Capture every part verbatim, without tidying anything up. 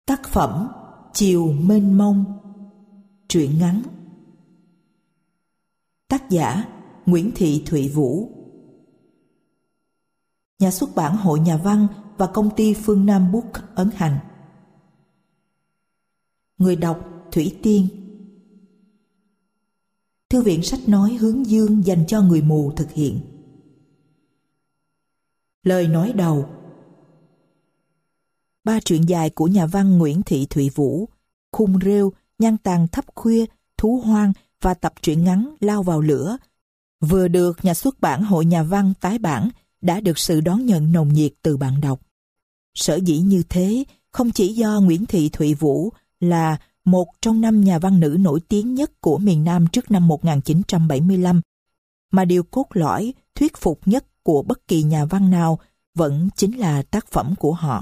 Tác phẩm Chiều mênh mông. Truyện ngắn. Tác giả Nguyễn Thị Thụy Vũ. Nhà xuất bản Hội Nhà văn và công ty Phương Nam Book ấn hành. Người đọc Thủy Tiên. Thư viện sách nói Hướng Dương dành cho người mù thực hiện. Lời nói đầu. Ba truyện dài của nhà văn Nguyễn Thị Thụy Vũ, Khung Rêu, Nhan Tàn Thấp Khuya, Thú Hoang và tập truyện ngắn Lao Vào Lửa vừa được nhà xuất bản Hội Nhà văn tái bản đã được sự đón nhận nồng nhiệt từ bạn đọc. Sở dĩ như thế không chỉ do Nguyễn Thị Thụy Vũ là một trong năm nhà văn nữ nổi tiếng nhất của miền Nam trước năm một nghìn chín trăm bảy mươi lăm, mà điều cốt lõi, thuyết phục nhất của bất kỳ nhà văn nào vẫn chính là tác phẩm của họ.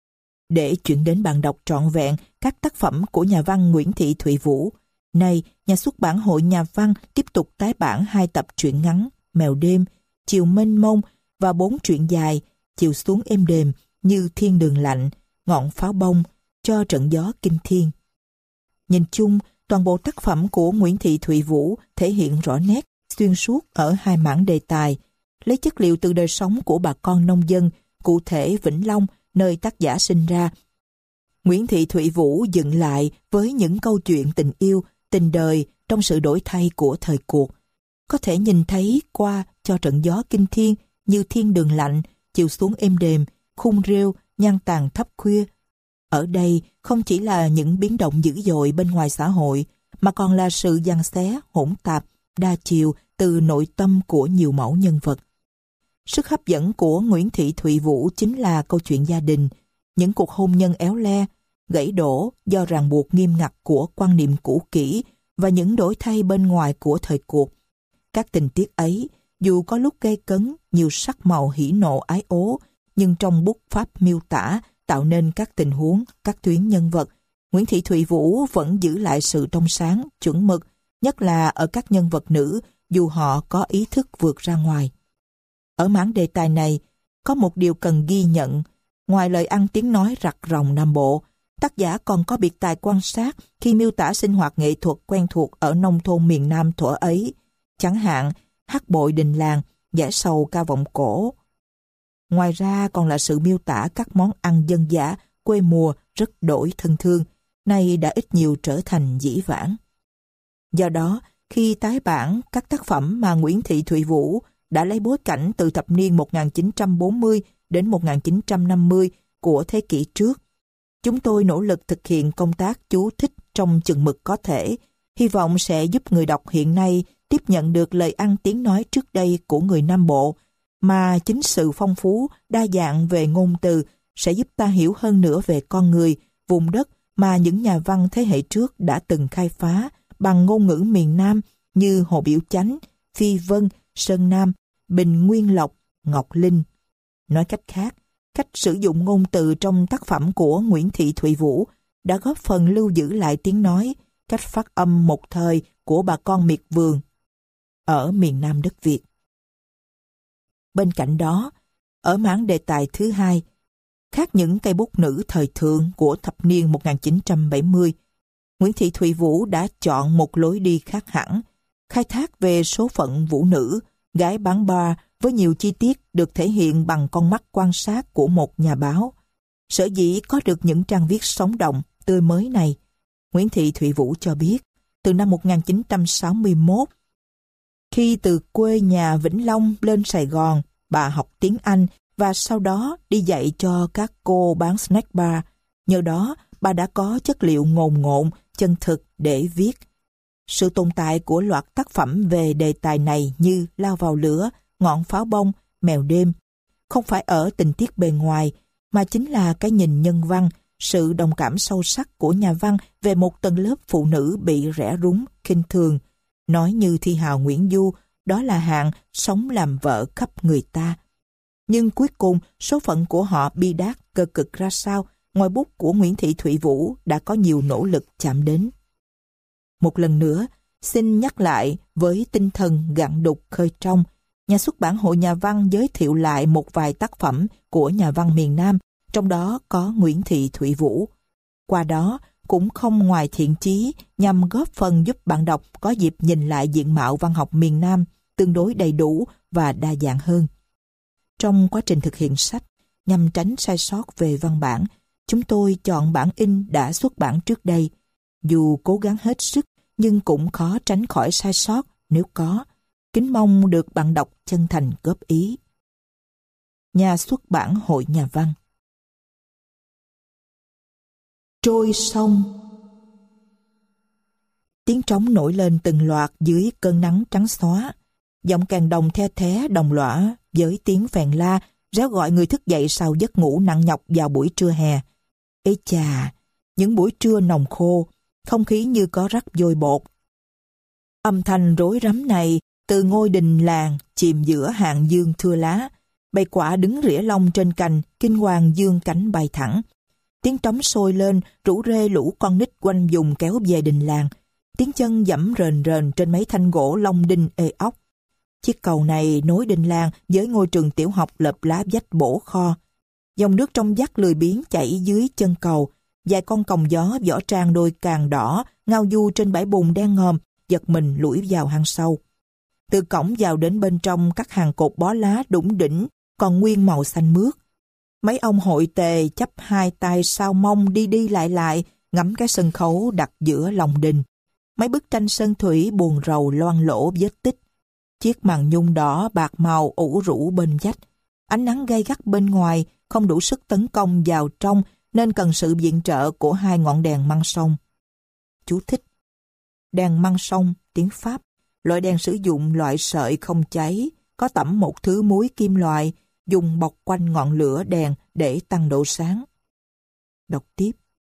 Để chuyển đến bạn đọc trọn vẹn các tác phẩm của nhà văn Nguyễn Thị Thụy Vũ, nay nhà xuất bản Hội Nhà văn tiếp tục tái bản hai tập truyện ngắn Mèo Đêm, Chiều Mênh Mông và bốn truyện dài Chiều Xuống Êm Đềm như Thiên Đường Lạnh, Ngọn Pháo Bông, Cho Trận Gió Kinh Thiên. Nhìn chung, toàn bộ tác phẩm của Nguyễn Thị Thụy Vũ thể hiện rõ nét, xuyên suốt ở hai mảng đề tài, lấy chất liệu từ đời sống của bà con nông dân, cụ thể Vĩnh Long, nơi tác giả sinh ra. Nguyễn Thị Thụy Vũ dựng lại với những câu chuyện tình yêu, tình đời trong sự đổi thay của thời cuộc. Có thể nhìn thấy qua Cho Trận Gió Kinh Thiên như Thiên Đường Lạnh, Chiều Xuống Êm Đềm, Khung Rêu, Nhan Tàn Thấp Khuya. Ở đây không chỉ là những biến động dữ dội bên ngoài xã hội, mà còn là sự giằng xé, hỗn tạp, đa chiều từ nội tâm của nhiều mẫu nhân vật. Sức hấp dẫn của Nguyễn Thị Thụy Vũ chính là câu chuyện gia đình, những cuộc hôn nhân éo le, gãy đổ do ràng buộc nghiêm ngặt của quan niệm cũ kỹ và những đổi thay bên ngoài của thời cuộc. Các tình tiết ấy, dù có lúc gay cấn, nhiều sắc màu hỉ nộ ái ố, nhưng trong bút pháp miêu tả tạo nên các tình huống, các tuyến nhân vật, Nguyễn Thị Thụy Vũ vẫn giữ lại sự trong sáng, chuẩn mực, nhất là ở các nhân vật nữ, dù họ có ý thức vượt ra ngoài. Ở mảng đề tài này, có một điều cần ghi nhận. Ngoài lời ăn tiếng nói rặt ròng Nam Bộ, tác giả còn có biệt tài quan sát khi miêu tả sinh hoạt nghệ thuật quen thuộc ở nông thôn miền Nam thuở ấy. Chẳng hạn, hát bội đình làng, giải sầu ca vọng cổ. Ngoài ra còn là sự miêu tả các món ăn dân dã, quê mùa rất đổi thân thương, nay đã ít nhiều trở thành dĩ vãng. Do đó, khi tái bản các tác phẩm mà Nguyễn Thị Thụy Vũ đã lấy bối cảnh từ thập niên một nghìn chín trăm bốn mươi đến một nghìn chín trăm năm mươi của thế kỷ trước, chúng tôi nỗ lực thực hiện công tác chú thích trong chừng mực có thể, hy vọng sẽ giúp người đọc hiện nay tiếp nhận được lời ăn tiếng nói trước đây của người Nam Bộ, mà chính sự phong phú, đa dạng về ngôn từ sẽ giúp ta hiểu hơn nữa về con người, vùng đất mà những nhà văn thế hệ trước đã từng khai phá bằng ngôn ngữ miền Nam như Hồ Biểu Chánh, Phi Vân, Sơn Nam, Bình Nguyên Lộc, Ngọc Linh. Nói cách khác, cách sử dụng ngôn từ trong tác phẩm của Nguyễn Thị Thụy Vũ đã góp phần lưu giữ lại tiếng nói, cách phát âm một thời của bà con miệt vườn ở miền Nam đất Việt. Bên cạnh đó, ở mảng đề tài thứ hai, khác những cây bút nữ thời thượng của thập niên một nghìn chín trăm bảy mươi, Nguyễn Thị Thụy Vũ đã chọn một lối đi khác hẳn, khai thác về số phận vũ nữ, gái bán bar với nhiều chi tiết được thể hiện bằng con mắt quan sát của một nhà báo. Sở dĩ có được những trang viết sống động, tươi mới này, Nguyễn Thị Thụy Vũ cho biết, từ năm một nghìn chín trăm sáu mươi mốt, khi từ quê nhà Vĩnh Long lên Sài Gòn, bà học tiếng Anh và sau đó đi dạy cho các cô bán snack bar. Nhờ đó, bà đã có chất liệu ngồn ngộn, chân thực để viết. Sự tồn tại của loạt tác phẩm về đề tài này như Lao Vào Lửa, Ngọn Pháo Bông, Mèo Đêm không phải ở tình tiết bề ngoài, mà chính là cái nhìn nhân văn, sự đồng cảm sâu sắc của nhà văn về một tầng lớp phụ nữ bị rẻ rúng, khinh thường. Nói như thi hào Nguyễn Du, đó là hạng sống làm vợ khắp người ta. Nhưng cuối cùng, số phận của họ bi đát, cơ cực ra sao, ngòi bút của Nguyễn Thị Thụy Vũ đã có nhiều nỗ lực chạm đến. Một lần nữa, xin nhắc lại với tinh thần gạn đục khơi trong, nhà xuất bản Hội Nhà văn giới thiệu lại một vài tác phẩm của nhà văn miền Nam, trong đó có Nguyễn Thị Thụy Vũ. Qua đó cũng không ngoài thiện chí nhằm góp phần giúp bạn đọc có dịp nhìn lại diện mạo văn học miền Nam tương đối đầy đủ và đa dạng hơn. Trong quá trình thực hiện sách, nhằm tránh sai sót về văn bản, chúng tôi chọn bản in đã xuất bản trước đây. Dù cố gắng hết sức, nhưng cũng khó tránh khỏi sai sót nếu có. Kính mong được bạn đọc chân thành góp ý. Nhà xuất bản Hội Nhà văn. Trôi sông. Tiếng trống nổi lên từng loạt dưới cơn nắng trắng xóa. Giọng kèn đồng the thé đồng lõa với tiếng phèn la réo gọi người thức dậy sau giấc ngủ nặng nhọc vào buổi trưa hè. Ê chà, những buổi trưa nồng khô, không khí như có rắc vôi bột. Âm thanh rối rắm này từ ngôi đình làng chìm giữa hàng dương thưa lá. Bầy quạ đứng rỉa lông trên cành, kinh hoàng dương cánh bay thẳng. Tiếng trống sôi lên, rủ rê lũ con nít quanh vùng kéo về đình làng. Tiếng chân dẫm rền rền trên mấy thanh gỗ lông đinh ê ốc. Chiếc cầu này nối đình làng với ngôi trường tiểu học lợp lá vách bổ kho. Dòng nước trong vắt lười biếng chảy dưới chân cầu. Vài con còng gió vỏ trang đôi càng đỏ ngao du trên bãi bùn đen ngòm, giật mình lủi vào hang sâu. Từ cổng vào đến bên trong các hàng cột bó lá đủng đỉnh còn nguyên màu xanh mướt. Mấy ông hội tề chắp hai tay sau mông đi đi lại lại ngắm cái sân khấu đặt giữa lòng đình. Mấy bức tranh sơn thủy buồn rầu loang lỗ vết tích. Chiếc màn nhung đỏ bạc màu ủ rũ bên vách. Ánh nắng gay gắt bên ngoài không đủ sức tấn công vào trong nên cần sự viện trợ của hai ngọn đèn măng sông. Chú thích: đèn măng sông, tiếng Pháp, loại đèn sử dụng loại sợi không cháy, có tẩm một thứ muối kim loại, dùng bọc quanh ngọn lửa đèn để tăng độ sáng. Đọc tiếp.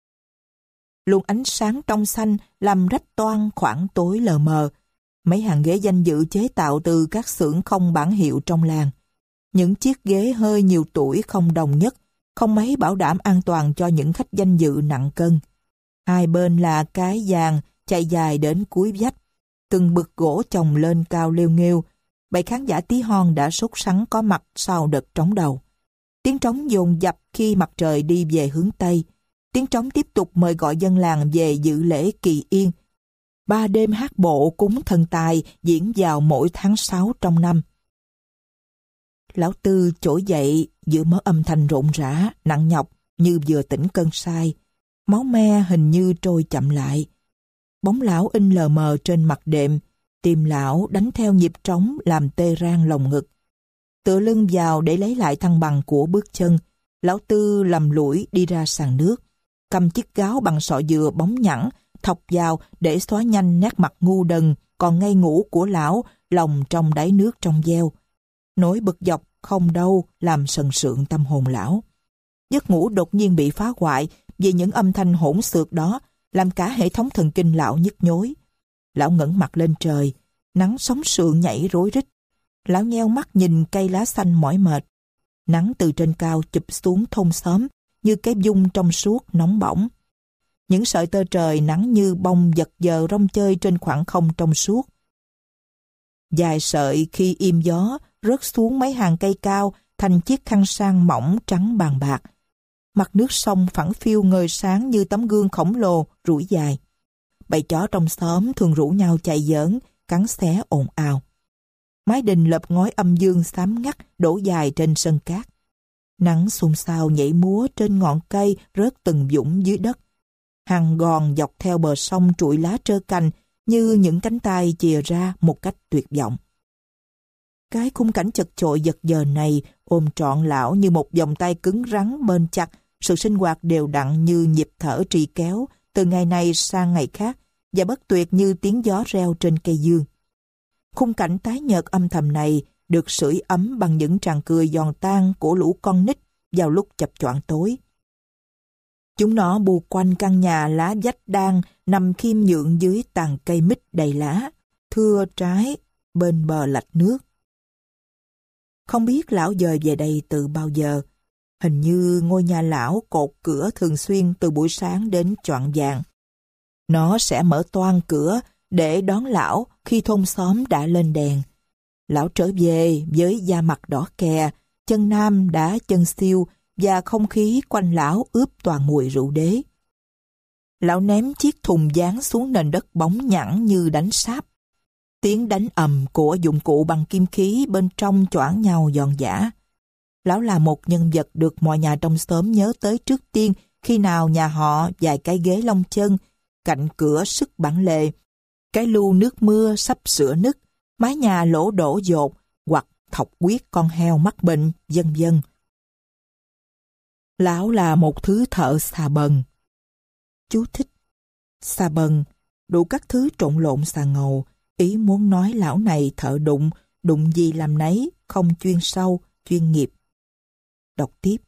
Luồng ánh sáng trong xanh làm rách toang khoảng tối lờ mờ. Mấy hàng ghế danh dự chế tạo từ các xưởng không bản hiệu trong làng. Những chiếc ghế hơi nhiều tuổi không đồng nhất, không mấy bảo đảm an toàn cho những khách danh dự nặng cân. Hai bên là cái giàn chạy dài đến cuối vách. Từng bực gỗ chồng lên cao lêu nghêu. Bầy khán giả tí hon đã sốt sắng có mặt sau đợt trống đầu. Tiếng trống dồn dập khi mặt trời đi về hướng Tây. Tiếng trống tiếp tục mời gọi dân làng về dự lễ kỳ yên. Ba đêm hát bộ cúng thần tài diễn vào mỗi tháng sáu trong năm. Lão Tư trỗi dậy giữa mớ âm thanh rộn rã, nặng nhọc như vừa tỉnh cơn say. Máu me hình như trôi chậm lại. Bóng lão in lờ mờ trên mặt đệm. Tim lão đánh theo nhịp trống làm tê rang lồng ngực. Tựa lưng vào để lấy lại thăng bằng của bước chân, lão Tư lầm lũi đi ra sàn nước, cầm chiếc gáo bằng sọ dừa bóng nhẵn, thọc vào để xóa nhanh nét mặt ngu đần còn ngây ngủ của lão lòng trong đáy nước trong veo. Nỗi bực dọc không đâu làm sần sượng tâm hồn lão. Giấc ngủ đột nhiên bị phá hoại vì những âm thanh hỗn xược đó, làm cả hệ thống thần kinh lão nhức nhối. Lão ngẩng mặt lên trời, nắng sóng sượng nhảy rối rít. Lão nheo mắt nhìn cây lá xanh mỏi mệt. Nắng từ trên cao chụp xuống thôn xóm như cái dung trong suốt nóng bỏng. Những sợi tơ trời nắng như bông giật giờ rong chơi trên khoảng không trong suốt. Dài sợi khi im gió rớt xuống mấy hàng cây cao thành chiếc khăn sang mỏng trắng bàn bạc. Mặt nước sông phẳng phiu ngời sáng như tấm gương khổng lồ rủi dài. Bầy chó trong xóm thường rủ nhau chạy giỡn, cắn xé ồn ào. Mái đình lợp ngói âm dương xám ngắt đổ dài trên sân cát. Nắng xôn xao nhảy múa trên ngọn cây rớt từng vũng dưới đất. Hàng gòn dọc theo bờ sông trụi lá trơ cành như những cánh tay chìa ra một cách tuyệt vọng. Cái khung cảnh chật chội giật giờ này ôm trọn lão như một vòng tay cứng rắn bền chặt sự sinh hoạt đều đặn như nhịp thở trì kéo từ ngày này sang ngày khác và bất tuyệt như tiếng gió reo trên cây dương. Khung cảnh tái nhợt âm thầm này được sưởi ấm bằng những tràng cười giòn tan của lũ con nít vào lúc chập choạng tối. Chúng nó bù quanh căn nhà lá vách đang nằm khiêm nhượng dưới tàn cây mít đầy lá, thưa trái bên bờ lạch nước. Không biết lão dời về đây từ bao giờ. Hình như ngôi nhà lão cột cửa thường xuyên từ buổi sáng đến choạng vạng. Nó sẽ mở toang cửa để đón lão khi thôn xóm đã lên đèn. Lão trở về với da mặt đỏ kè, chân nam đã chân xiêu và không khí quanh lão ướp toàn mùi rượu đế. Lão ném chiếc thùng dán xuống nền đất bóng nhẵn như đánh sáp. Tiếng đánh ầm của dụng cụ bằng kim khí bên trong choảng nhau giòn giã. Lão là một nhân vật được mọi nhà trong xóm nhớ tới trước tiên khi nào nhà họ vài cái ghế lông chân, cạnh cửa sức bản lề, cái lu nước mưa sắp sửa nứt, mái nhà lỗ đổ dột, hoặc thọc huyết con heo mắc bệnh, vân vân. Lão là một thứ thợ xà bần. Chú thích: xà bần, đủ các thứ trộn lộn xà ngầu, ý muốn nói lão này thợ đụng, đụng gì làm nấy, không chuyên sâu, chuyên nghiệp. Đọc tiếp.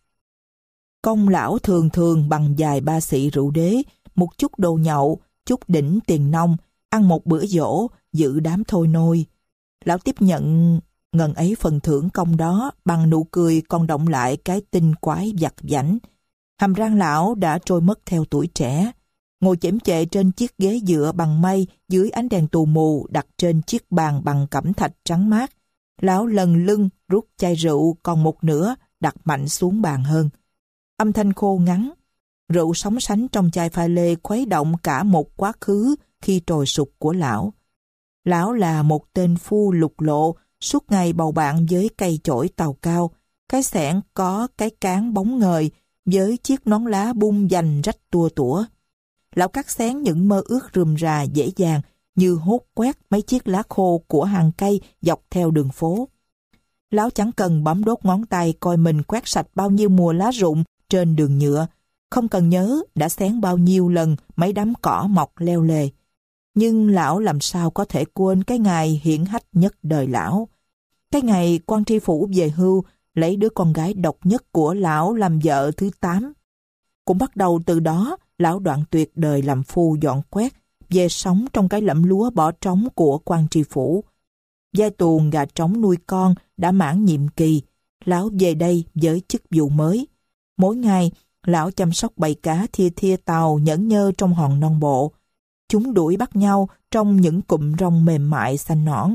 Công lão thường thường bằng vài ba xị rượu đế, một chút đồ nhậu, chút đỉnh tiền nong, ăn một bữa dỗ, giữ đám thôi nôi. Lão tiếp nhận ngần ấy phần thưởng công đó bằng nụ cười còn động lại cái tinh quái vặt vãnh. Hàm răng lão đã trôi mất theo tuổi trẻ. Ngồi chễm chệ trên chiếc ghế dựa bằng mây dưới ánh đèn tù mù đặt trên chiếc bàn bằng cẩm thạch trắng mát. Lão lần lưng rút chai rượu còn một nửa đặt mạnh xuống bàn hơn. Âm thanh khô ngắn, rượu sóng sánh trong chai pha lê khuấy động cả một quá khứ khi trồi sụp của lão. Lão là một tên phu lục lộ, suốt ngày bầu bạn với cây chổi tàu cao, cái xẻng có cái cán bóng ngời với chiếc nón lá bung dành rách tua tủa. Lão cắt xén những mơ ước rườm rà dễ dàng như hốt quét mấy chiếc lá khô của hàng cây dọc theo đường phố. Lão chẳng cần bấm đốt ngón tay coi mình quét sạch bao nhiêu mùa lá rụng trên đường nhựa, không cần nhớ đã xén bao nhiêu lần mấy đám cỏ mọc leo lề. Nhưng lão làm sao có thể quên cái ngày hiển hách nhất đời lão. Cái ngày quan tri phủ về hưu lấy đứa con gái độc nhất của lão làm vợ thứ tám. Cũng bắt đầu từ đó, lão đoạn tuyệt đời làm phu dọn quét, về sống trong cái lẫm lúa bỏ trống của quan tri phủ. Giai tuồng gà trống nuôi con đã mãn nhiệm kỳ, lão về đây với chức vụ mới. Mỗi ngày, lão chăm sóc bầy cá thia thia tàu nhẫn nhơ trong hòn non bộ. Chúng đuổi bắt nhau trong những cụm rong mềm mại xanh nõn.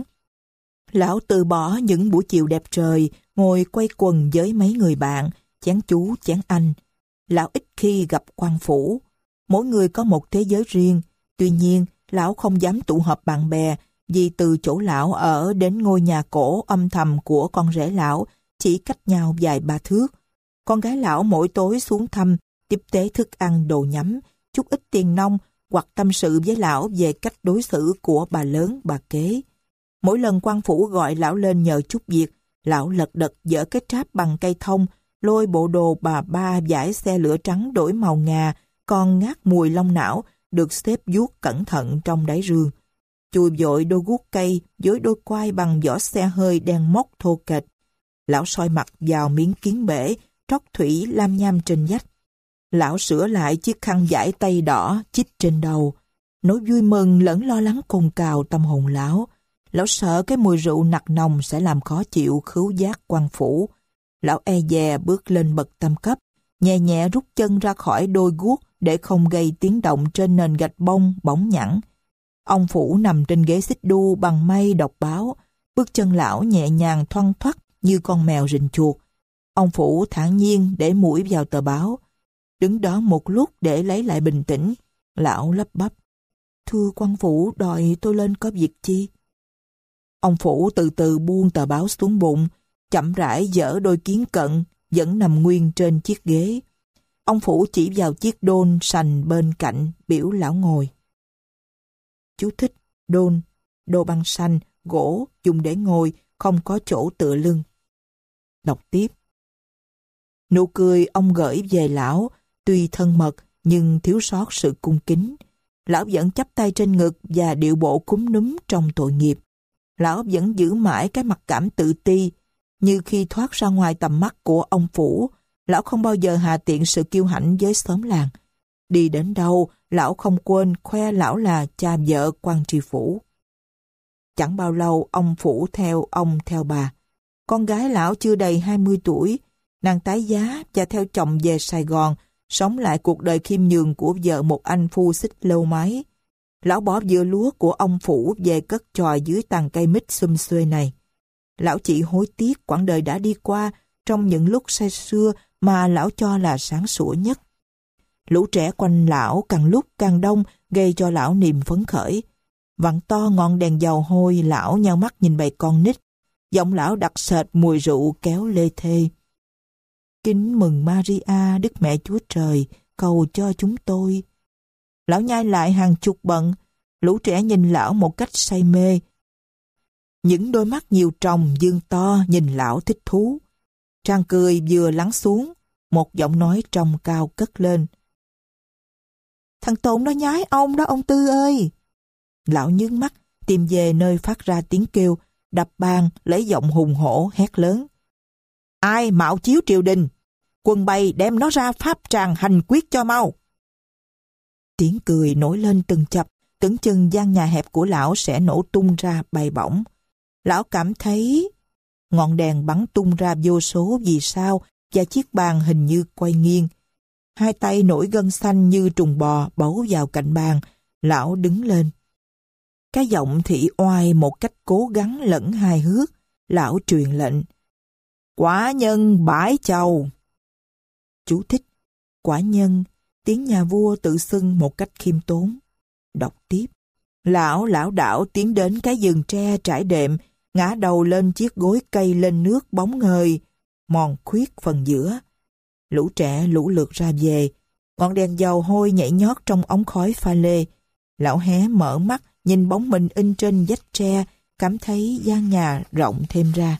Lão từ bỏ những buổi chiều đẹp trời, ngồi quay quần với mấy người bạn, chén chú, chén anh. Lão ít khi gặp quan phủ. Mỗi người có một thế giới riêng. Tuy nhiên, lão không dám tụ họp bạn bè, vì từ chỗ lão ở đến ngôi nhà cổ âm thầm của con rể lão chỉ cách nhau vài ba thước. Con gái lão mỗi tối xuống thăm, tiếp tế thức ăn đồ nhắm, chút ít tiền nong, hoặc tâm sự với lão về cách đối xử của bà lớn, bà kế. Mỗi lần quan phủ gọi lão lên nhờ chút việc, lão lật đật dỡ cái tráp bằng cây thông, lôi bộ đồ bà ba dải xe lửa trắng đổi màu ngà, còn ngát mùi long não, được xếp vuốt cẩn thận trong đáy rương. Chùi vội đôi guốc cây với đôi quai bằng vỏ xe hơi đen mốc thô kệch. Lão soi mặt vào miếng kiến bể, trót thủy lam nham trên vách. Lão sửa lại chiếc khăn vải tay đỏ chích trên đầu. Nỗi vui mừng lẫn lo lắng cồn cào tâm hồn lão. Lão sợ cái mùi rượu nặc nồng sẽ làm khó chịu khứu giác quan phủ. Lão e dè bước lên bậc tam cấp, nhẹ nhẹ rút chân ra khỏi đôi guốc để không gây tiếng động trên nền gạch bông bóng nhẵn. Ông phủ nằm trên ghế xích đu bằng mây đọc báo, bước chân lão nhẹ nhàng thoăn thoắt như con mèo rình chuột. Ông phủ thản nhiên để mũi vào tờ báo. Đứng đó một lúc để lấy lại bình tĩnh, lão lắp bắp: "Thưa quan phủ đòi tôi lên có việc chi?" Ông phủ từ từ buông tờ báo xuống bụng, chậm rãi dỡ đôi kiến cận vẫn nằm nguyên trên chiếc ghế. Ông phủ chỉ vào chiếc đôn sành bên cạnh, biểu lão ngồi. Chú thích: đôn, đồ bằng sành, gỗ, dùng để ngồi, không có chỗ tựa lưng. Đọc tiếp. Nụ cười ông gửi về lão, tuy thân mật nhưng thiếu sót sự cung kính. Lão vẫn chắp tay trên ngực và điệu bộ cúm núm trong tội nghiệp. Lão vẫn giữ mãi cái mặc cảm tự ti, như khi thoát ra ngoài tầm mắt của ông phủ. Lão không bao giờ hà tiện sự kiêu hãnh với xóm làng. Đi đến đâu, lão không quên khoe lão là cha vợ quan tri phủ. Chẳng bao lâu ông phủ theo ông theo bà. Con gái lão chưa đầy hai mươi tuổi, nàng tái giá và theo chồng về Sài Gòn, sống lại cuộc đời khiêm nhường của vợ một anh phu xích lâu máy. Lão bỏ vựa lúa của ông phủ về cất chòi dưới tàn cây mít xum xuê này. Lão chỉ hối tiếc quãng đời đã đi qua trong những lúc say sưa mà lão cho là sáng sủa nhất. Lũ trẻ quanh lão càng lúc càng đông, gây cho lão niềm phấn khởi. Vặn to ngọn đèn dầu hôi, lão nheo mắt nhìn bầy con nít. Giọng lão đặc sệt mùi rượu kéo lê thê. Kính mừng Maria, Đức Mẹ Chúa Trời, cầu cho chúng tôi. Lão nhai lại hàng chục bận. Lũ trẻ nhìn lão một cách say mê. Những đôi mắt nhiều tròng dương to nhìn lão thích thú. Tràng cười vừa lắng xuống, một giọng nói trầm cao cất lên. Thằng Tồn nó nhái ông đó ông Tư ơi. Lão nhướng mắt, tìm về nơi phát ra tiếng kêu, đập bàn, lấy giọng hùng hổ, hét lớn. Ai mạo chiếu triều đình? Quân Bay đem nó ra pháp tràng hành quyết cho mau. Tiếng cười nổi lên từng chập, tưởng chừng gian nhà hẹp của lão sẽ nổ tung ra bay bổng. Lão cảm thấy ngọn đèn bắn tung ra vô số vì sao và chiếc bàn hình như quay nghiêng. Hai tay nổi gân xanh như trùng bò bấu vào cạnh bàn. Lão đứng lên. Cái giọng thị oai một cách cố gắng lẫn hài hước. Lão truyền lệnh. Quả nhân bãi chầu. Chú thích. Quả nhân, tiếng nhà vua tự xưng một cách khiêm tốn. Đọc tiếp. Lão lão đảo tiến đến cái giường tre trải đệm, ngã đầu lên chiếc gối cây lên nước bóng ngời, mòn khuyết phần giữa. Lũ trẻ lũ lượt ra về, ngọn đèn dầu hôi nhảy nhót trong ống khói pha lê. Lão hé mở mắt, nhìn bóng mình in trên vách tre, cảm thấy gian nhà rộng thêm ra.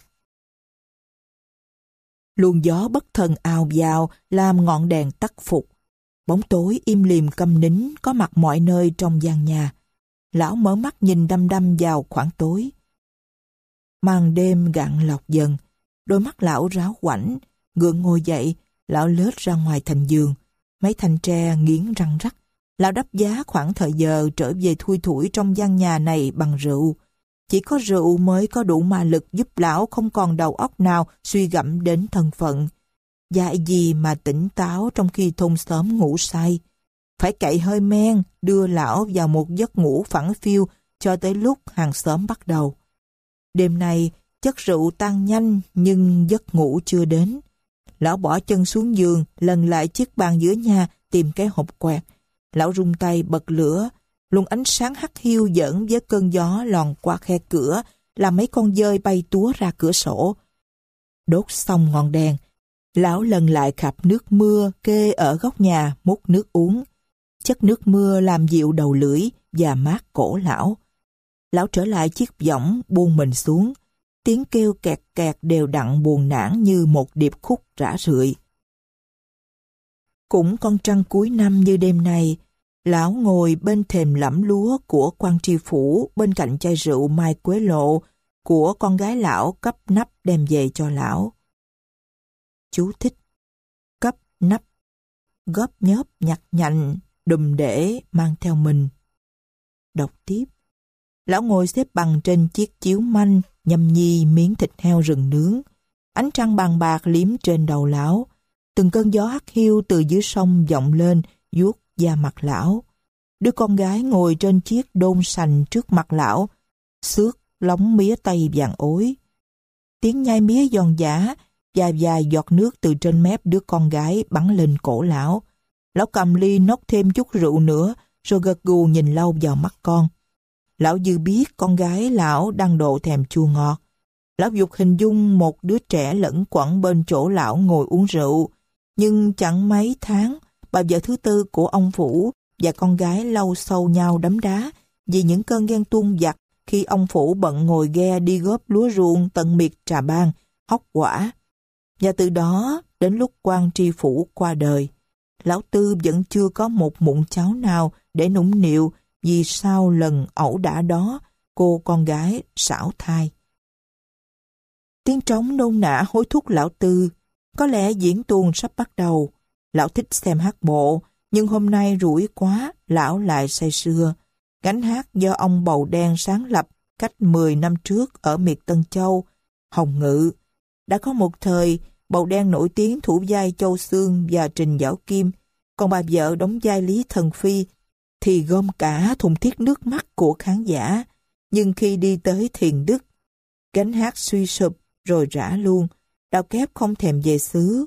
Luồng gió bất thần ào vào, làm ngọn đèn tắt phục. Bóng tối im lìm câm nín có mặt mọi nơi trong gian nhà. Lão mở mắt nhìn đăm đăm vào khoảng tối. Màn đêm gạn lọc dần, đôi mắt lão ráo quảnh, gượng ngồi dậy, lão lết ra ngoài thành giường. Mấy thanh tre nghiến răng rắc. Lão đắp giá khoảng thời giờ trở về thui thủi trong gian nhà này bằng rượu. Chỉ có rượu mới có đủ ma lực giúp lão không còn đầu óc nào suy gẫm đến thân phận. Dại gì mà tỉnh táo trong khi thôn xóm ngủ say. Phải cậy hơi men đưa lão vào một giấc ngủ phẳng phiu cho tới lúc hàng xóm bắt đầu. Đêm nay chất rượu tan nhanh nhưng giấc ngủ chưa đến. Lão bỏ chân xuống giường, lần lại chiếc bàn giữa nhà tìm cái hộp quẹt. Lão rung tay bật lửa, luồng ánh sáng hắt hiu giỡn với cơn gió lòn qua khe cửa, làm mấy con dơi bay túa ra cửa sổ. Đốt xong ngọn đèn, lão lần lại khạp nước mưa kê ở góc nhà múc nước uống. Chất nước mưa làm dịu đầu lưỡi và mát cổ lão. Lão trở lại chiếc võng buông mình xuống. Tiếng kêu kẹt kẹt đều đặn buồn nản như một điệp khúc rã rượi. Cũng con trăng cuối năm như đêm nay, lão ngồi bên thềm lẫm lúa của quan tri phủ bên cạnh chai rượu mai quế lộ của con gái lão cấp nắp đem về cho lão. Chú thích. Cấp nắp, góp nhóp nhặt nhạnh, đùm để mang theo mình. Đọc tiếp. Lão ngồi xếp bằng trên chiếc chiếu manh, nhâm nhi miếng thịt heo rừng nướng. Ánh trăng bàn bạc liếm trên đầu lão. Từng cơn gió hắt hiu từ dưới sông vọng lên, vuốt da mặt lão. Đứa con gái ngồi trên chiếc đôn sành trước mặt lão, xước lóng mía tây vàng ối. Tiếng nhai mía giòn giã và vài giọt nước từ trên mép đứa con gái bắn lên cổ lão. Lão cầm ly nốc thêm chút rượu nữa, rồi gật gù nhìn lâu vào mắt con. Lão dư biết con gái lão đang độ thèm chua ngọt. Lão dục hình dung một đứa trẻ lẫn quẩn bên chỗ lão ngồi uống rượu. Nhưng chẳng mấy tháng, bà vợ thứ tư của ông Phủ và con gái lâu sâu nhau đấm đá vì những cơn ghen tuông vặt khi ông Phủ bận ngồi ghe đi góp lúa ruộng tận miệt Trà Bang, hóc quả. Và từ đó đến lúc quan tri phủ qua đời, lão Tư vẫn chưa có một mụn cháu nào để nũng nịu vì sau lần ẩu đả đó cô con gái xảo thai. Tiếng trống nôn nã hối thúc lão Tư. Có lẽ diễn tuồng sắp bắt đầu. Lão thích xem hát bộ, nhưng hôm nay rủi quá, lão lại say sưa. Gánh hát do ông Bầu Đen sáng lập cách mười năm trước ở miệt Tân Châu, Hồng Ngự. Đã có một thời, Bầu Đen nổi tiếng thủ vai Châu Xương và Trình Giảo Kim, còn bà vợ đóng vai Lý Thần Phi thì gom cả thùng thiết nước mắt của khán giả. Nhưng khi đi tới Thiền Đức, gánh hát suy sụp rồi rã luôn. Đào Kép không thèm về xứ.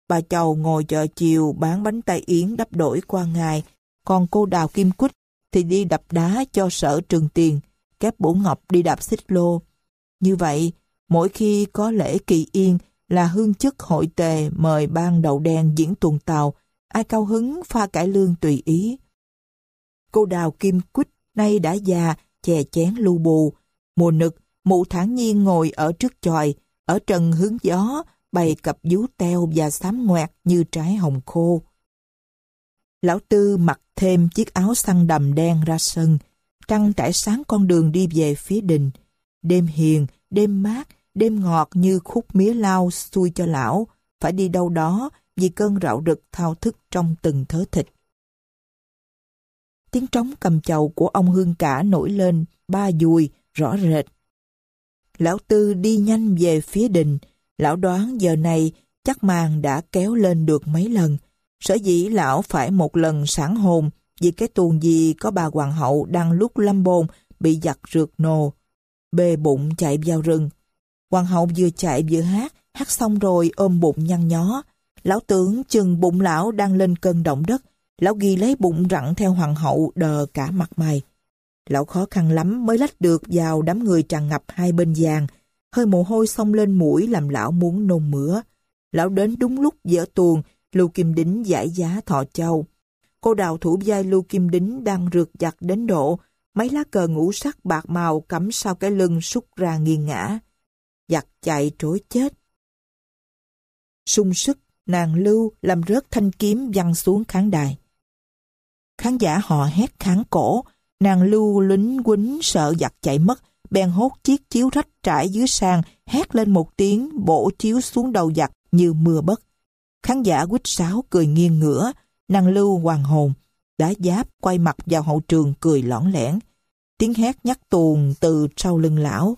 bà Chầu ngồi chợ chiều bán bánh tay yến đắp đổi qua ngày, còn cô Đào Kim Quýt thì đi đập đá cho Sở Trường Tiền, Kép Bổ Ngọc đi đạp xích lô. Như vậy, mỗi khi có lễ kỳ yên là hương chức hội tề mời ban đậu đen diễn tuồng tàu, ai cao hứng pha cải lương tùy ý. Cô Đào Kim Quýt nay đã già, chè chén lu bù. Mùa nực, mụ thản nhiên ngồi ở trước chòi, ở trần hướng gió, bày cặp vú teo và xám ngoẹt như trái hồng khô. Lão Tư mặc thêm chiếc áo xăng đầm đen ra sân, trăng trải sáng con đường đi về phía đình. Đêm hiền, đêm mát, đêm ngọt như khúc mía lao xuôi cho lão, phải đi đâu đó vì cơn rạo rực thao thức trong từng thớ thịt. Tiếng trống cầm chầu của ông Hương Cả nổi lên ba dùi rõ rệt. Lão Tư đi nhanh về phía đình. Lão đoán giờ này chắc màn đã kéo lên được mấy lần. Sở dĩ lão phải một lần sảng hồn vì cái tuồng gì có bà hoàng hậu đang lúc lâm bồn bị giặc rượt nồ, bê bụng chạy vào rừng. Hoàng hậu vừa chạy vừa hát, hát xong rồi ôm bụng nhăn nhó. Lão tưởng chừng bụng lão đang lên cơn động đất. Lão ghi lấy bụng rặn theo hoàng hậu đờ cả mặt mày. Lão khó khăn lắm mới lách được vào đám người tràn ngập hai bên giàn. Hơi mồ hôi xông lên mũi làm lão muốn nôn mửa. Lão đến đúng lúc dở tuồng, Lưu Kim Đính giải giá thọ châu. Cô Đào thủ vai Lưu Kim Đính đang rượt giặt đến độ mấy lá cờ ngũ sắc bạc màu cắm sau cái lưng sút ra nghiêng ngã. Giặt chạy trối chết. Sung sức, nàng Lưu làm rớt thanh kiếm văng xuống khán đài. Khán giả họ hét kháng cổ. Nàng Lưu lính quýnh sợ giặt chạy mất, bèn hốt chiếc chiếu rách trải dưới sàn, hét lên một tiếng, bổ chiếu xuống đầu giặt như mưa bất. Khán giả quýt sáo cười nghiêng ngửa. Nàng Lưu hoàn hồn, đã giáp quay mặt vào hậu trường cười lõng lẻn. Tiếng hét nhắc tuồng từ sau lưng lão.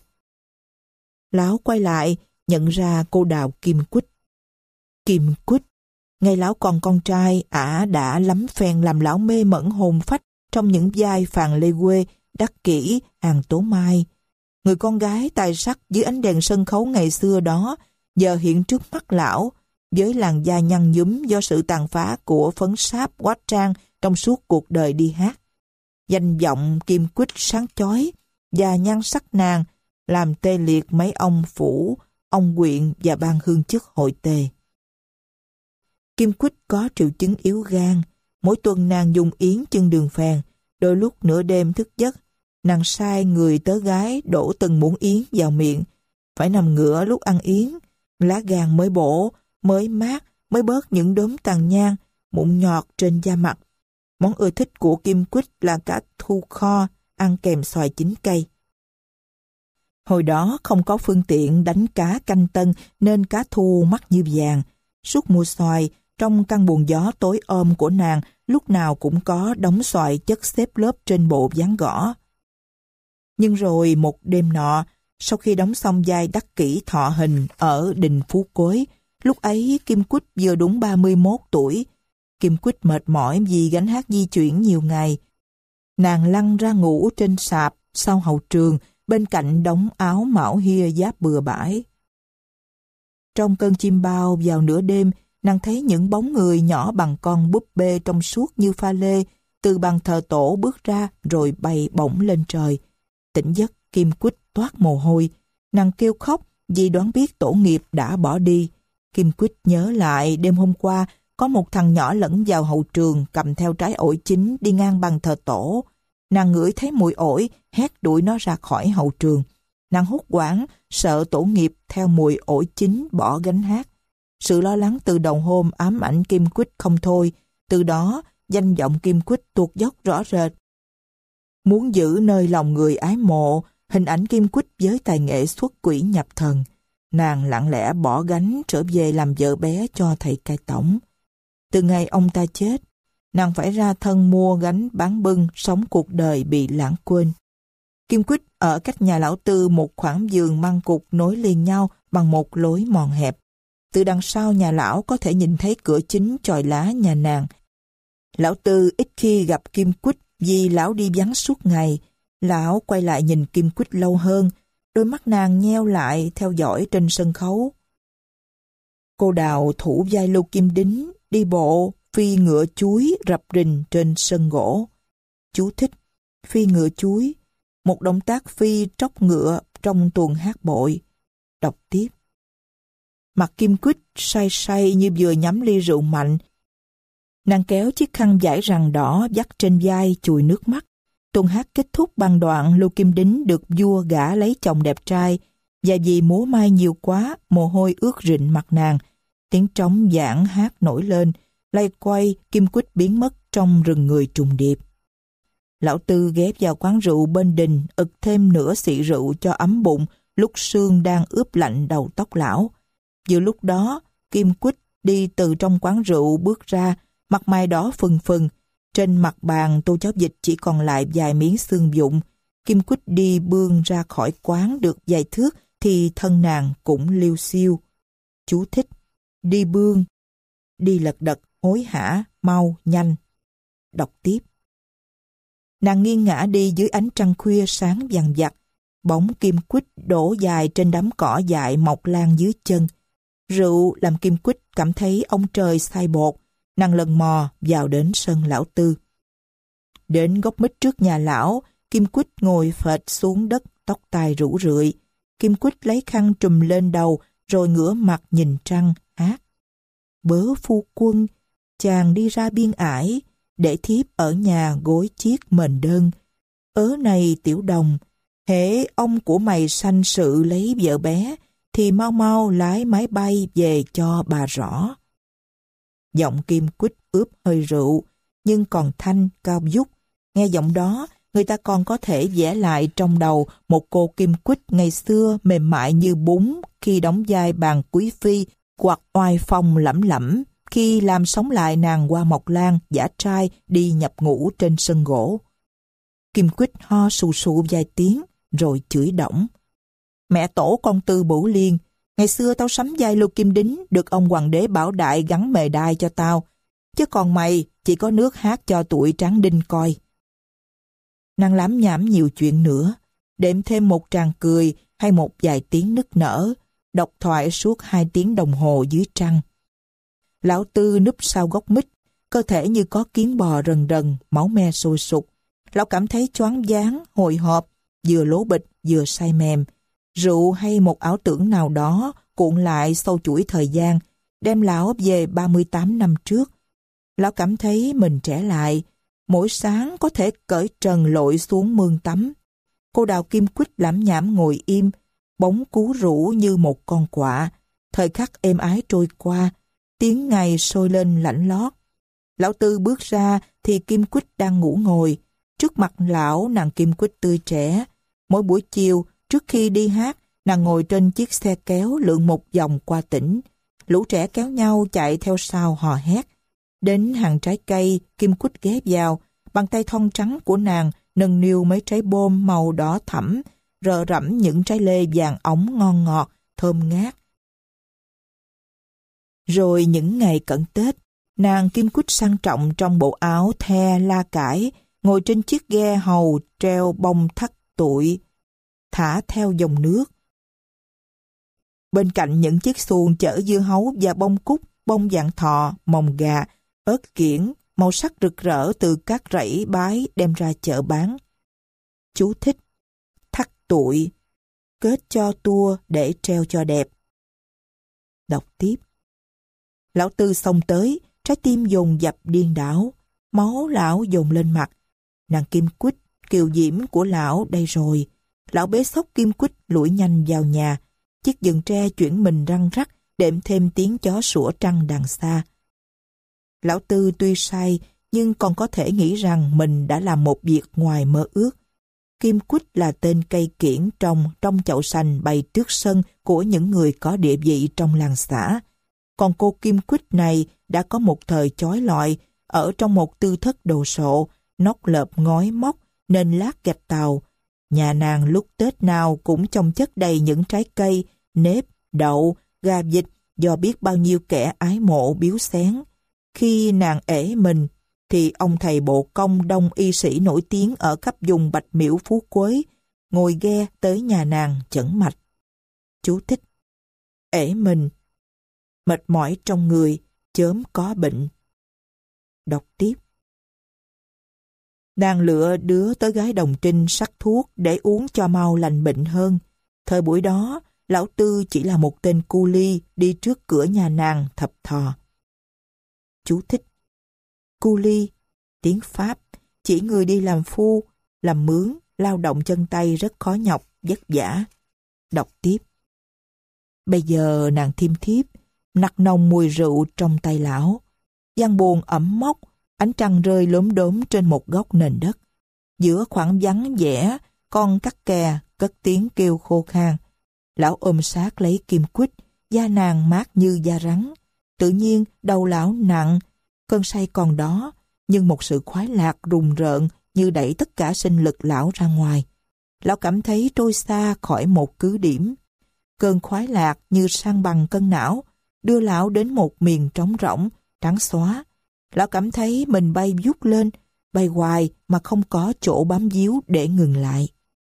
Lão quay lại, nhận ra cô Đào Kim Quýt. Kim Quýt, ngày lão còn con trai, ả đã lắm phen làm lão mê mẩn hồn phách trong những vai Phàn Lê Quê, Đắc Kỷ, Hàng Tố Mai. Người con gái tài sắc dưới ánh đèn sân khấu ngày xưa đó, giờ hiện trước mắt lão, với làn da nhăn nhúm do sự tàn phá của phấn sáp hóa trang trong suốt cuộc đời đi hát. Danh vọng Kim Quýt sáng chói và nhan sắc nàng làm tê liệt mấy ông phủ, ông huyện và ban hương chức hội tề. Kim Quýt có triệu chứng yếu gan. Mỗi tuần nàng dùng yến chân đường phèn. Đôi lúc nửa đêm thức giấc, nàng sai người tớ gái đổ từng muỗng yến vào miệng. Phải nằm ngửa lúc ăn yến. Lá gan mới bổ, mới mát, mới bớt những đốm tàn nhang, mụn nhọt trên da mặt. Món ưa thích của Kim Quýt là cá thu kho, ăn kèm xoài chín cây. Hồi đó không có phương tiện đánh cá canh tân nên cá thu mắc như vàng. Suốt mùa xoài, trong căn buồng gió tối ôm của nàng lúc nào cũng có đống xoài chất xếp lớp trên bộ ván gõ. Nhưng rồi một đêm nọ, sau khi đóng xong vai Đắc Kỷ thọ hình ở đình Phú Cối, lúc ấy Kim Quýt vừa đúng ba mươi mốt tuổi. Kim Quýt mệt mỏi vì gánh hát di chuyển nhiều ngày. Nàng lăn ra ngủ trên sạp sau hậu trường bên cạnh đống áo mão hia giáp bừa bãi. Trong cơn chim bao vào nửa đêm, nàng thấy những bóng người nhỏ bằng con búp bê trong suốt như pha lê từ bàn thờ tổ bước ra rồi bay bổng lên trời. Tỉnh giấc, Kim Quýt toát mồ hôi. Nàng kêu khóc vì đoán biết tổ nghiệp đã bỏ đi. Kim Quýt nhớ lại đêm hôm qua có một thằng nhỏ lẫn vào hậu trường cầm theo trái ổi chín đi ngang bàn thờ tổ. Nàng ngửi thấy mùi ổi, hét đuổi nó ra khỏi hậu trường. Nàng hốt hoảng, sợ tổ nghiệp theo mùi ổi chín bỏ gánh hát. Sự lo lắng từ đầu hôm ám ảnh Kim Quýt không thôi. Từ đó, danh vọng Kim Quýt tuột dốc rõ rệt. Muốn giữ nơi lòng người ái mộ, hình ảnh Kim Quýt với tài nghệ xuất quỷ nhập thần, nàng lặng lẽ bỏ gánh trở về làm vợ bé cho thầy cai tổng. Từ ngày ông ta chết, nàng phải ra thân mua gánh bán bưng, sống cuộc đời bị lãng quên. Kim Quýt ở cách nhà lão Tư một khoảng vườn măng cụt nối liền nhau bằng một lối mòn hẹp. Từ đằng sau nhà lão có thể nhìn thấy cửa chính chòi lá nhà nàng. Lão Tư ít khi gặp Kim Quýt vì lão đi vắng suốt ngày. Lão quay lại nhìn Kim Quýt lâu hơn, đôi mắt nàng nheo lại theo dõi trên sân khấu. Cô Đào thủ vai Lưu Kim Đính đi bộ phi ngựa chuối rập rình trên sân gỗ. Chú thích: phi ngựa chuối, một động tác phi tróc ngựa trong tuồng hát bội. Đọc tiếp. Mặt Kim Quýt say say như vừa nhắm ly rượu mạnh. Nàng kéo chiếc khăn vải rằn đỏ vắt trên vai chùi nước mắt. Tuồng hát kết thúc bằng đoạn Lưu Kim Đính được vua gả lấy chồng đẹp trai, và vì múa mai nhiều quá, mồ hôi ướt rịn mặt nàng. Tiếng trống giảng hát nổi lên, lay quay, Kim Quýt biến mất trong rừng người trùng điệp. Lão Tư ghé vào quán rượu bên đình, ực thêm nửa xị rượu cho ấm bụng, lúc sương đang ướp lạnh đầu tóc lão. Vừa lúc đó, Kim Quýt đi từ trong quán rượu bước ra, mặt mày đỏ phừng phừng. Trên mặt bàn tô cháo vịt chỉ còn lại vài miếng xương vụn. Kim Quýt đi bươn ra khỏi quán được vài thước thì thân nàng cũng liêu xiêu. Chú thích: đi bươn, đi lật đật, hối hả, mau, nhanh. Đọc tiếp. Nàng nghiêng ngã đi dưới ánh trăng khuya sáng vằng vặc. Bóng Kim Quýt đổ dài trên đám cỏ dại mọc lan dưới chân. Rượu làm Kim Quýt cảm thấy ông trời sai bột. Nàng lần mò vào đến sân lão Tư. Đến gốc mít trước nhà lão, Kim Quýt ngồi phệt xuống đất, tóc tai rủ rượi. Kim Quýt lấy khăn trùm lên đầu, rồi ngửa mặt nhìn trăng, hát. Bớ phu quân, chàng đi ra biên ải, để thiếp ở nhà gối chiếc mền đơn. Ớ này tiểu đồng, hễ ông của mày sanh sự lấy vợ bé, thì mau mau lái máy bay về cho bà rõ. Giọng Kim Quýt ướp hơi rượu, nhưng còn thanh, cao vút. Nghe giọng đó, người ta còn có thể vẽ lại trong đầu một cô Kim Quýt ngày xưa mềm mại như bún khi đóng vai bàn quý phi, hoặc oai phong lẫm lẫm khi làm sống lại nàng Hoa Mộc Lan giả trai đi nhập ngũ trên sân gỗ. Kim Quýt ho sù sụ vài tiếng, rồi chửi đổng. Mẹ tổ con Tư Bửu Liên, ngày xưa tao sắm vai Lưu Kim Đính được ông hoàng đế Bảo Đại gắn mề đai cho tao, chứ còn mày chỉ có nước hát cho tụi tráng đinh coi. Nàng lảm nhảm nhiều chuyện nữa, đệm thêm một tràng cười hay một vài tiếng nức nở, độc thoại suốt hai tiếng đồng hồ dưới trăng. Lão Tư núp sau gốc mít, cơ thể như có kiến bò rần rần, máu me sôi sục. Lão cảm thấy choáng váng, hồi hộp, vừa lố bịch vừa say mềm. Rượu hay một ảo tưởng nào đó cuộn lại sau chuỗi thời gian, đem lão về ba mươi tám năm trước. Lão cảm thấy mình trẻ lại, mỗi sáng có thể cởi trần lội xuống mương tắm. Cô Đào Kim Quýt lảm nhảm ngồi im, bóng cú rũ như một con quạ. Thời khắc êm ái trôi qua, tiếng ngày sôi lên lạnh lót. Lão Tư bước ra thì Kim Quýt đang ngủ ngồi. Trước mặt lão, nàng Kim Quýt tươi trẻ. Mỗi buổi chiều, trước khi đi hát, nàng ngồi trên chiếc xe kéo lượn một vòng qua tỉnh. Lũ trẻ kéo nhau chạy theo sau hò hét. Đến hàng trái cây, Kim Quýt ghé vào, bàn tay thon trắng của nàng nâng niu mấy trái bôm màu đỏ thẫm, rờ rẫm những trái lê vàng óng ngon ngọt, thơm ngát. Rồi những ngày cận Tết, nàng Kim Quýt sang trọng trong bộ áo the la cải, ngồi trên chiếc ghe hầu treo bông thắt tụi, thả theo dòng nước. Bên cạnh những chiếc xuồng chở dưa hấu và bông cúc, bông vạn thọ, mồng gà, ớt kiển, màu sắc rực rỡ từ các rẫy bái đem ra chợ bán. Chú thích: thắt tụi, kết cho tua để treo cho đẹp. Đọc tiếp. Lão Tư xông tới, trái tim dồn dập điên đảo, máu lão dồn lên mặt. Nàng Kim Quýt, kiều diễm của lão đây rồi. Lão bế xốc Kim Quýt lủi nhanh vào nhà. Chiếc giường tre chuyển mình răng rắc, đệm thêm tiếng chó sủa trăng đằng xa. Lão Tư tuy say, nhưng còn có thể nghĩ rằng mình đã làm một việc ngoài mơ ước. Kim Quýt là tên cây kiển trồng trong chậu sành bày trước sân của những người có địa vị trong làng xã. Còn cô Kim Quýt này đã có một thời chói lọi, ở trong một tư thất đồ sộ, nóc lợp ngói móc, nên lát gạch tàu. Nhà nàng lúc Tết nào cũng chồng chất đầy những trái cây, nếp, đậu, gà vịt do biết bao nhiêu kẻ ái mộ biếu xén. Khi nàng ể mình, thì ông thầy bộ công đông y sĩ nổi tiếng ở khắp vùng Bạch Miễu Phú Quế, ngồi ghe tới nhà nàng chẩn mạch. Chú thích: ể mình, mệt mỏi trong người, chớm có bệnh. Đọc tiếp. Nàng lựa đứa tới gái Đồng Trinh sắc thuốc để uống cho mau lành bệnh hơn. Thời buổi đó, lão Tư chỉ là một tên cu li đi trước cửa nhà nàng thập thò. Chú thích. Cu li, tiếng Pháp, chỉ người đi làm phu, làm mướn, lao động chân tay rất khó nhọc, vất vả. Đọc tiếp. Bây giờ nàng thiêm thiếp, nặc nồng mùi rượu trong tay lão. Gian buồn ẩm mốc, ánh trăng rơi lốm đốm trên một góc nền đất. Giữa khoảng vắng vẻ, con cắt kè cất tiếng kêu khô khan. Lão ôm sát lấy Kim Quýt, da nàng mát như da rắn. Tự nhiên đầu lão nặng, cơn say còn đó, nhưng một sự khoái lạc rùng rợn như đẩy tất cả sinh lực lão ra ngoài. Lão cảm thấy trôi xa khỏi một cứ điểm. Cơn khoái lạc như san bằng cân não, đưa lão đến một miền trống rỗng, trắng xóa. Lão cảm thấy mình bay vút lên, bay hoài mà không có chỗ bám víu để ngừng lại.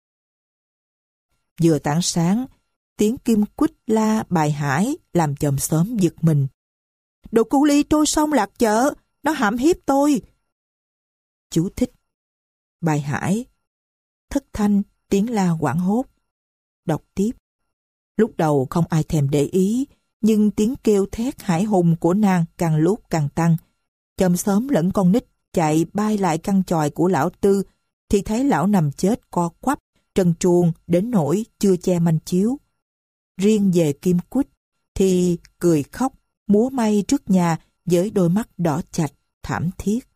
Vừa tảng sáng, tiếng Kim Quýt la bài hải làm chòm xóm giật mình. Đồ cu li trôi sông lạc chợ, nó hãm hiếp tôi. Chú thích. Bài hải, thất thanh, tiếng la hoảng hốt. Đọc tiếp. Lúc đầu không ai thèm để ý, nhưng tiếng kêu thét hải hùng của nàng càng lúc càng tăng. Chòm xóm lẫn con nít chạy bay lại căn chòi của lão Tư, thì thấy lão nằm chết co quắp, trần truồng đến nỗi chưa che manh chiếu. Riêng về Kim Quýt thì cười khóc, múa may trước nhà với đôi mắt đỏ chạch, thảm thiết.